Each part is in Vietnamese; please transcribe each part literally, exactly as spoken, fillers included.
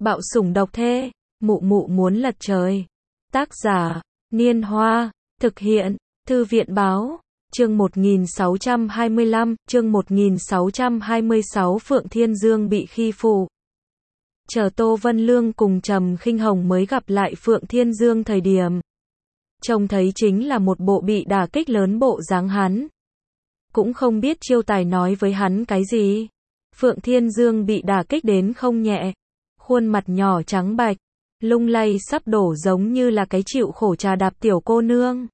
Bạo sủng độc thê, mụ mụ muốn lật trời. Tác giả, Niên Hoa, thực hiện, Thư viện Báo, chương một nghìn sáu trăm hai mươi lăm, chương một nghìn sáu trăm hai mươi sáu Phượng Thiên Dương bị khi phụ. Chờ Tô Vân Lương cùng Trầm Khinh Hồng mới gặp lại Phượng Thiên Dương thời điểm. Trông thấy chính là một bộ bị đả kích lớn bộ dáng hắn. Cũng không biết Chiêu Tài nói với hắn cái gì. Phượng Thiên Dương bị đả kích đến không nhẹ. Khuôn mặt nhỏ trắng bạch, lung lay sắp đổ giống như là cái chịu khổ trà đạp tiểu cô nương.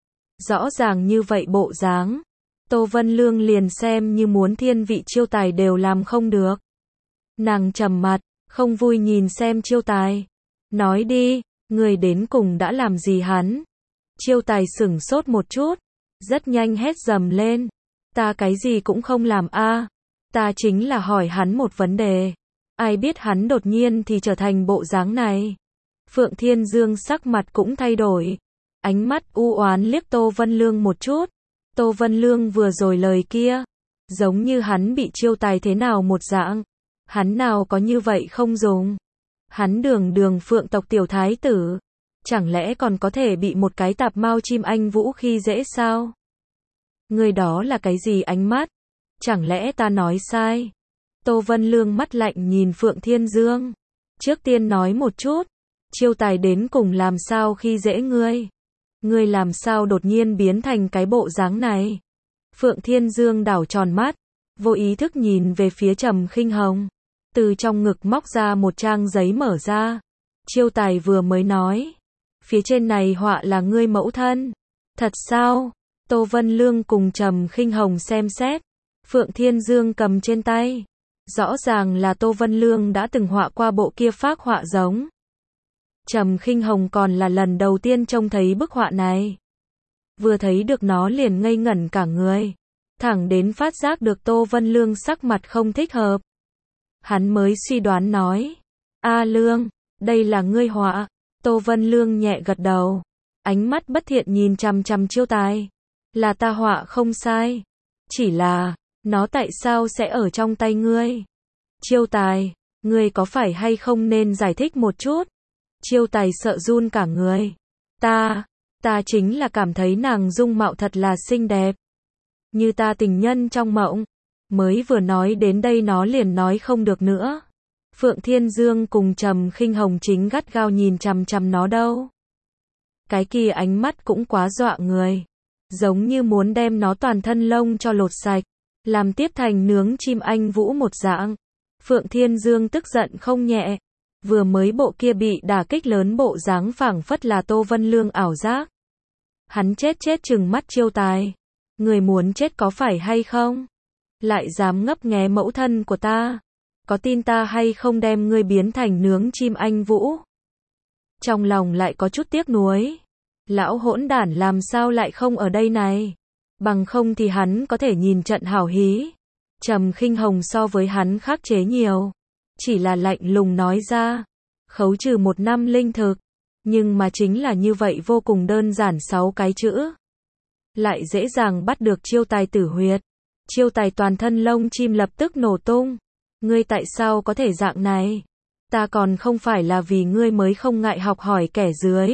Rõ ràng như vậy bộ dáng. Tô Vân Lương liền xem như muốn thiên vị Chiêu Tài đều làm không được. Nàng trầm mặt, không vui nhìn xem Chiêu Tài. Nói đi, người đến cùng đã làm gì hắn? Chiêu Tài sửng sốt một chút, rất nhanh hét dầm lên. Ta cái gì cũng không làm a, ta chính là hỏi hắn một vấn đề. Ai biết hắn đột nhiên thì trở thành bộ dáng này. Phượng Thiên Dương sắc mặt cũng thay đổi. Ánh mắt u oán liếc Tô Vân Lương một chút. Tô Vân Lương vừa rồi lời kia, giống như hắn bị Chiêu Tài thế nào một dạng. Hắn nào có như vậy không dùng. Hắn đường đường Phượng tộc tiểu thái tử, chẳng lẽ còn có thể bị một cái tạp mao chim anh vũ khi dễ sao? Người đó là cái gì ánh mắt? Chẳng lẽ ta nói sai? Tô Vân Lương mắt lạnh nhìn Phượng Thiên Dương. Trước tiên nói một chút, Chiêu Tài đến cùng làm sao khi dễ ngươi? Ngươi làm sao đột nhiên biến thành cái bộ dáng này? Phượng Thiên Dương đảo tròn mắt, vô ý thức nhìn về phía Trầm Khinh Hồng. Từ trong ngực móc ra một trang giấy mở ra. Chiêu Tài vừa mới nói, phía trên này họa là ngươi mẫu thân. Thật sao? Tô Vân Lương cùng Trầm Khinh Hồng xem xét. Phượng Thiên Dương cầm trên tay. Rõ ràng là Tô Vân Lương đã từng họa qua bộ kia phác họa giống. Trầm Khinh Hồng còn là lần đầu tiên trông thấy bức họa này. Vừa thấy được nó liền ngây ngẩn cả người. Thẳng đến phát giác được Tô Vân Lương sắc mặt không thích hợp. Hắn mới suy đoán nói. A Lương, đây là ngươi họa. Tô Vân Lương nhẹ gật đầu. Ánh mắt bất thiện nhìn chằm chằm Chiêu Tài. Là ta họa không sai. Chỉ là, nó tại sao sẽ ở trong tay ngươi? Chiêu Tài, ngươi có phải hay không nên giải thích một chút? Chiêu Tài sợ run cả người. Ta, ta chính là cảm thấy nàng dung mạo thật là xinh đẹp. Như ta tình nhân trong mộng. Mới vừa nói đến đây nó liền nói không được nữa. Phượng Thiên Dương cùng Trầm Khinh Hồng chính gắt gao nhìn chằm chằm nó đâu. Cái kia ánh mắt cũng quá dọa người. Giống như muốn đem nó toàn thân lông cho lột sạch. Làm tiếp thành nướng chim anh vũ một dạng. Phượng Thiên Dương tức giận không nhẹ. Vừa mới bộ kia bị đả kích lớn bộ dáng phảng phất là Tô Vân Lương ảo giác. Hắn chết chết trừng mắt Chiêu Tài. Người muốn chết có phải hay không? Lại dám ngấp nghé mẫu thân của ta. Có tin ta hay không đem ngươi biến thành nướng chim anh vũ? Trong lòng lại có chút tiếc nuối. Lão hỗn đản làm sao lại không ở đây này? Bằng không thì hắn có thể nhìn trận hảo hí. Trầm Khinh Hồng so với hắn khắc chế nhiều. Chỉ là lạnh lùng nói ra. Khấu trừ một năm linh thực. Nhưng mà chính là như vậy vô cùng đơn giản sáu cái chữ. Lại dễ dàng bắt được Chiêu Tài tử huyệt. Chiêu Tài toàn thân lông chim lập tức nổ tung. Ngươi tại sao có thể dạng này? Ta còn không phải là vì ngươi mới không ngại học hỏi kẻ dưới.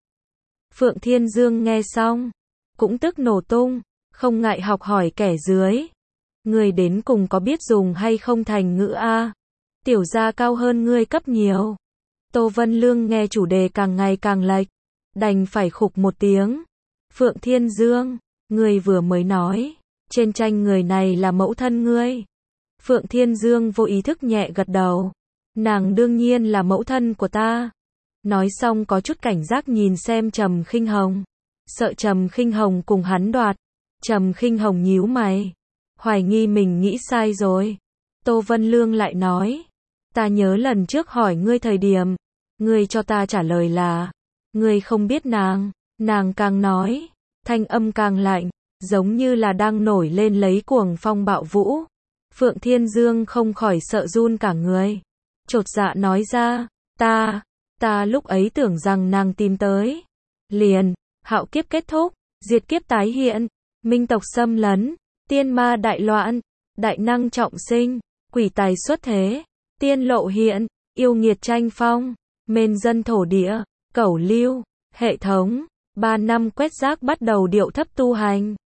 Phượng Thiên Dương nghe xong. Cũng tức nổ tung. Không ngại học hỏi kẻ dưới. Ngươi đến cùng có biết dùng hay không thành ngữ A? Tiểu gia cao hơn ngươi cấp nhiều. Tô Vân Lương nghe chủ đề càng ngày càng lệch. Đành phải khục một tiếng. Phượng Thiên Dương, ngươi vừa mới nói. Trên tranh người này là mẫu thân ngươi. Phượng Thiên Dương vô ý thức nhẹ gật đầu. Nàng đương nhiên là mẫu thân của ta. Nói xong có chút cảnh giác nhìn xem Trầm Khinh Hồng. Sợ Trầm Khinh Hồng cùng hắn đoạt. Trầm Khinh Hồng nhíu mày. Hoài nghi mình nghĩ sai rồi. Tô Vân Lương lại nói. Ta nhớ lần trước hỏi ngươi thời điểm. Ngươi cho ta trả lời là. Ngươi không biết nàng. Nàng càng nói. Thanh âm càng lạnh. Giống như là đang nổi lên lấy cuồng phong bạo vũ. Phượng Thiên Dương không khỏi sợ run cả người. Chột dạ nói ra. Ta. Ta lúc ấy tưởng rằng nàng tìm tới. Liền. Hạo kiếp kết thúc. Diệt kiếp tái hiện. Minh tộc xâm lấn. Tiên ma đại loạn. Đại năng trọng sinh. Quỷ tài xuất thế. Tiên lộ hiện. yêu nghiệt tranh phong, mên dân thổ địa, cẩu lưu, hệ thống, ba năm quét rác bắt đầu điệu thấp tu hành.